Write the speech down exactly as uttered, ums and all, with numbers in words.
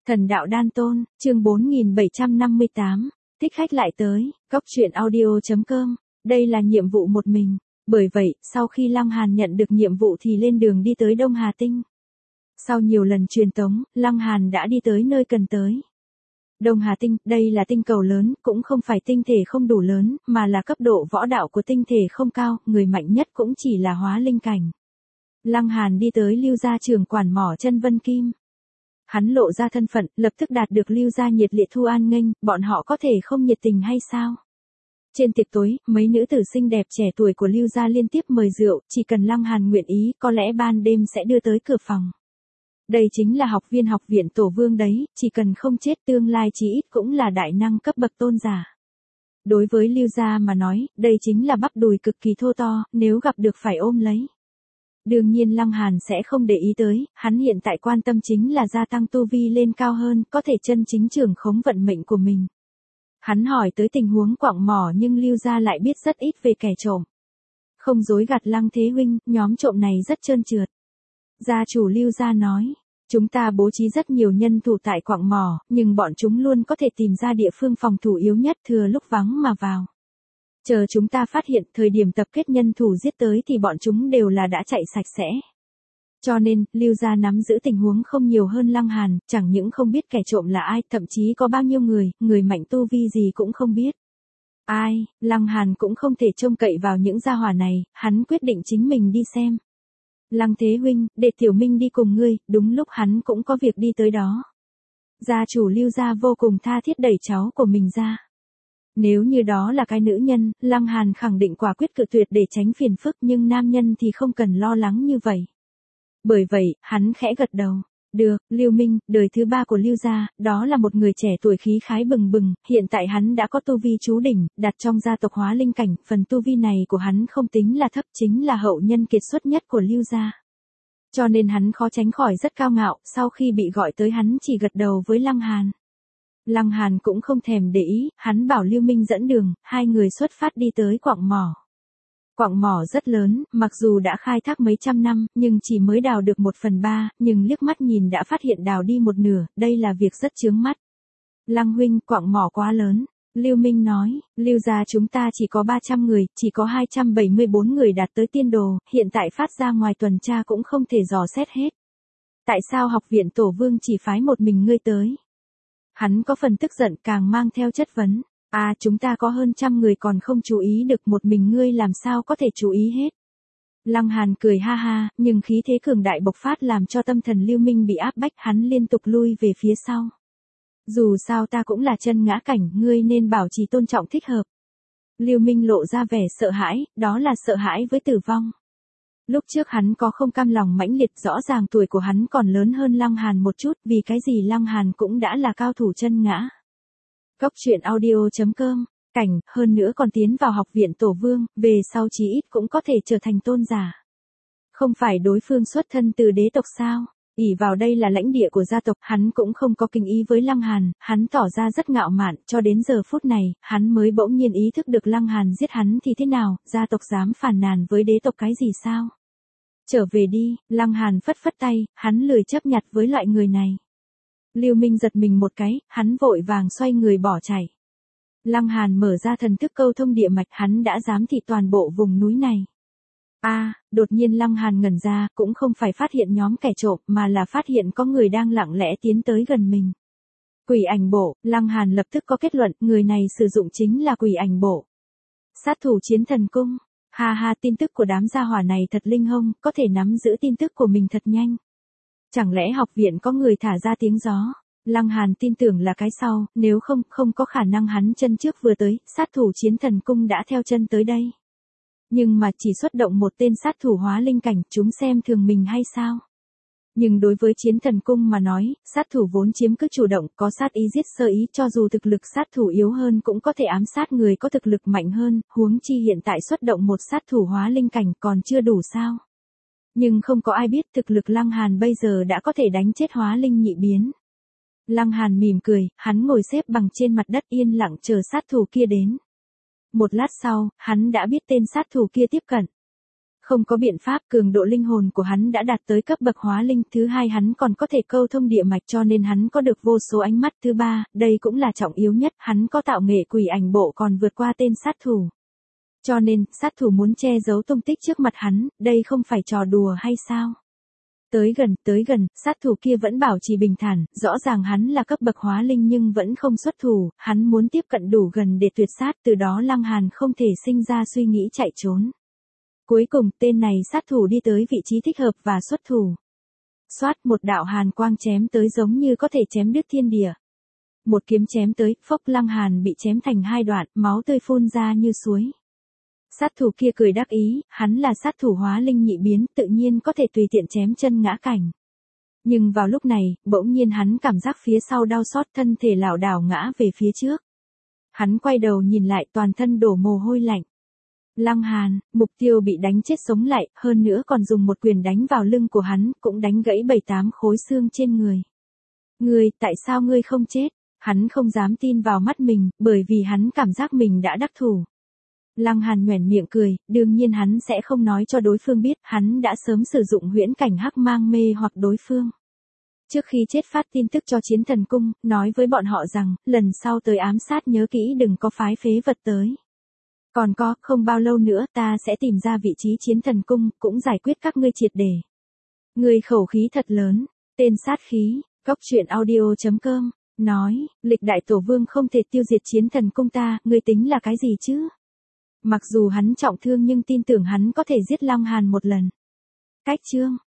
Thần đạo đan tôn, chương bốn nghìn bảy trăm năm mươi tám, thích khách lại tới, góc truyện audio.com, đây là nhiệm vụ một mình, bởi vậy, sau khi Lăng Hàn nhận được nhiệm vụ thì lên đường đi tới Đông Hà Tinh. Sau nhiều lần truyền tống, Lăng Hàn đã đi tới nơi cần tới. Đông Hà Tinh, đây là tinh cầu lớn, cũng không phải tinh thể không đủ lớn, mà là cấp độ võ đạo của tinh thể không cao, người mạnh nhất cũng chỉ là hóa linh cảnh. Lăng Hàn đi tới Lưu gia trưởng quản mỏ chân Vân Kim. Hắn lộ ra thân phận, lập tức đạt được Lưu gia nhiệt liệt thu an nghênh, bọn họ có thể không nhiệt tình hay sao? Trên tiệc tối, mấy nữ tử xinh đẹp trẻ tuổi của Lưu gia liên tiếp mời rượu, chỉ cần Lăng Hàn nguyện ý, có lẽ ban đêm sẽ đưa tới cửa phòng. Đây chính là học viên học viện Tổ Vương đấy, chỉ cần không chết tương lai chí ít cũng là đại năng cấp bậc tôn giả. Đối với Lưu gia mà nói, đây chính là bắp đùi cực kỳ thô to, nếu gặp được phải ôm lấy. Đương nhiên Lăng Hàn sẽ không để ý tới, hắn hiện tại quan tâm chính là gia tăng tu vi lên cao hơn, có thể chân chính trưởng khống vận mệnh của mình. Hắn hỏi tới tình huống quặng mỏ nhưng Lưu gia lại biết rất ít về kẻ trộm. Không dối gạt Lăng Thế huynh, nhóm trộm này rất trơn trượt. Gia chủ Lưu gia nói, chúng ta bố trí rất nhiều nhân thủ tại quặng mỏ, nhưng bọn chúng luôn có thể tìm ra địa phương phòng thủ yếu nhất thừa lúc vắng mà vào. Chờ chúng ta phát hiện thời điểm tập kết nhân thủ giết tới thì bọn chúng đều là đã chạy sạch sẽ. Cho nên, Lưu gia nắm giữ tình huống không nhiều hơn Lăng Hàn, chẳng những không biết kẻ trộm là ai, thậm chí có bao nhiêu người, người mạnh tu vi gì cũng không biết. Ai, Lăng Hàn cũng không thể trông cậy vào những gia hỏa này, hắn quyết định chính mình đi xem. Lăng Thế huynh, để Tiểu Minh đi cùng ngươi, đúng lúc hắn cũng có việc đi tới đó. Gia chủ Lưu gia vô cùng tha thiết đẩy cháu của mình ra. Nếu như đó là cái nữ nhân, Lăng Hàn khẳng định quả quyết cự tuyệt để tránh phiền phức, nhưng nam nhân thì không cần lo lắng như vậy. Bởi vậy, hắn khẽ gật đầu. Được, Lưu Minh, đời thứ ba của Lưu gia, đó là một người trẻ tuổi khí khái bừng bừng, hiện tại hắn đã có tu vi chú đỉnh, đặt trong gia tộc hóa linh cảnh, phần tu vi này của hắn không tính là thấp, chính là hậu nhân kiệt xuất nhất của Lưu gia. Cho nên hắn khó tránh khỏi rất cao ngạo, sau khi bị gọi tới hắn chỉ gật đầu với Lăng Hàn. Lăng Hàn cũng không thèm để ý, hắn bảo Lưu Minh dẫn đường, hai người xuất phát đi tới quặng mỏ. Quặng mỏ rất lớn, mặc dù đã khai thác mấy trăm năm, nhưng chỉ mới đào được một phần ba, nhưng liếc mắt nhìn đã phát hiện đào đi một nửa, đây là việc rất chướng mắt. Lăng huynh, quặng mỏ quá lớn. Lưu Minh nói, Lưu gia chúng ta chỉ có ba trăm người, chỉ có hai trăm bảy mươi bốn người đạt tới tiên đồ, hiện tại phát ra ngoài tuần tra cũng không thể dò xét hết. Tại sao học viện Tổ Vương chỉ phái một mình ngươi tới? Hắn có phần tức giận càng mang theo chất vấn. À, chúng ta có hơn trăm người còn không chú ý được, một mình ngươi làm sao có thể chú ý hết. Lăng Hàn cười ha ha, nhưng khí thế cường đại bộc phát làm cho tâm thần Lưu Minh bị áp bách, hắn liên tục lui về phía sau. Dù sao ta cũng là chân ngã cảnh, ngươi nên bảo trì tôn trọng thích hợp. Lưu Minh lộ ra vẻ sợ hãi, đó là sợ hãi với tử vong. Lúc trước hắn có không cam lòng mãnh liệt, rõ ràng tuổi của hắn còn lớn hơn Lăng Hàn một chút, vì cái gì Lăng Hàn cũng đã là cao thủ chân ngã. Góc truyện audio.com, cảnh, hơn nữa còn tiến vào học viện Tổ Vương, về sau chí ít cũng có thể trở thành tôn giả. Không phải đối phương xuất thân từ đế tộc sao? ỷ vào đây là lãnh địa của gia tộc, hắn cũng không có kinh ý với Lăng Hàn, hắn tỏ ra rất ngạo mạn, cho đến giờ phút này, hắn mới bỗng nhiên ý thức được Lăng Hàn giết hắn thì thế nào, gia tộc dám phàn nàn với đế tộc cái gì sao? Trở về đi, Lăng Hàn phất phất tay, hắn lười chấp nhặt với loại người này. Lưu Minh giật mình một cái, hắn vội vàng xoay người bỏ chạy. Lăng Hàn mở ra thần thức câu thông địa mạch, hắn đã giám thị toàn bộ vùng núi này. A, à, đột nhiên Lăng Hàn ngẩn ra, cũng không phải phát hiện nhóm kẻ trộm, mà là phát hiện có người đang lặng lẽ tiến tới gần mình. Quỷ ảnh bộ, Lăng Hàn lập tức có kết luận, người này sử dụng chính là quỷ ảnh bộ. Sát thủ chiến thần cung. Ha ha, tin tức của đám gia hỏa này thật linh hông, có thể nắm giữ tin tức của mình thật nhanh. Chẳng lẽ học viện có người thả ra tiếng gió? Lăng Hàn tin tưởng là cái sau, nếu không, không có khả năng hắn chân trước vừa tới, sát thủ chiến thần cung đã theo chân tới đây. Nhưng mà chỉ xuất động một tên sát thủ hóa linh cảnh, chúng xem thường mình hay sao? Nhưng đối với chiến thần cung mà nói, sát thủ vốn chiếm cứ chủ động, có sát ý giết sơ ý, cho dù thực lực sát thủ yếu hơn cũng có thể ám sát người có thực lực mạnh hơn, huống chi hiện tại xuất động một sát thủ hóa linh cảnh còn chưa đủ sao? Nhưng không có ai biết thực lực Lăng Hàn bây giờ đã có thể đánh chết hóa linh nhị biến. Lăng Hàn mỉm cười, hắn ngồi xếp bằng trên mặt đất yên lặng chờ sát thủ kia đến. Một lát sau, hắn đã biết tên sát thủ kia tiếp cận. Không có biện pháp, cường độ linh hồn của hắn đã đạt tới cấp bậc hóa linh. Thứ hai, hắn còn có thể câu thông địa mạch cho nên hắn có được vô số ánh mắt. Thứ ba, đây cũng là trọng yếu nhất, hắn có tạo nghệ quỷ ảnh bộ còn vượt qua tên sát thủ. Cho nên, sát thủ muốn che giấu tung tích trước mặt hắn, đây không phải trò đùa hay sao? Tới gần, tới gần, sát thủ kia vẫn bảo trì bình thản, rõ ràng hắn là cấp bậc hóa linh nhưng vẫn không xuất thủ, hắn muốn tiếp cận đủ gần để tuyệt sát, từ đó Lăng Hàn không thể sinh ra suy nghĩ chạy trốn. Cuối cùng, tên này sát thủ đi tới vị trí thích hợp và xuất thủ. Xoát, một đạo hàn quang chém tới giống như có thể chém đứt thiên địa. Một kiếm chém tới, phốc, Lăng Hàn bị chém thành hai đoạn, máu tươi phun ra như suối. Sát thủ kia cười đắc ý, hắn là sát thủ hóa linh nhị biến, tự nhiên có thể tùy tiện chém chân ngã cảnh. Nhưng vào lúc này, bỗng nhiên hắn cảm giác phía sau đau xót, thân thể lảo đảo ngã về phía trước. Hắn quay đầu nhìn lại, toàn thân đổ mồ hôi lạnh. Lăng Hàn, mục tiêu bị đánh chết sống lại, hơn nữa còn dùng một quyền đánh vào lưng của hắn, cũng đánh gãy bảy tám khối xương trên người. Ngươi, tại sao ngươi không chết? Hắn không dám tin vào mắt mình, bởi vì hắn cảm giác mình đã đắc thủ. Lăng Hàn nhoẻn miệng cười, đương nhiên hắn sẽ không nói cho đối phương biết, hắn đã sớm sử dụng huyễn cảnh hắc mang mê hoặc đối phương. Trước khi chết phát tin tức cho Chiến Thần Cung, nói với bọn họ rằng, lần sau tới ám sát nhớ kỹ đừng có phái phế vật tới. Còn có, không bao lâu nữa ta sẽ tìm ra vị trí Chiến Thần Cung, cũng giải quyết các ngươi triệt để. Ngươi khẩu khí thật lớn, tên sát khí, góc truyện audio chấm com, nói, lịch đại tổ vương không thể tiêu diệt Chiến Thần Cung ta, ngươi tính là cái gì chứ? Mặc dù hắn trọng thương nhưng tin tưởng hắn có thể giết Lăng Hàn một lần. Cách chương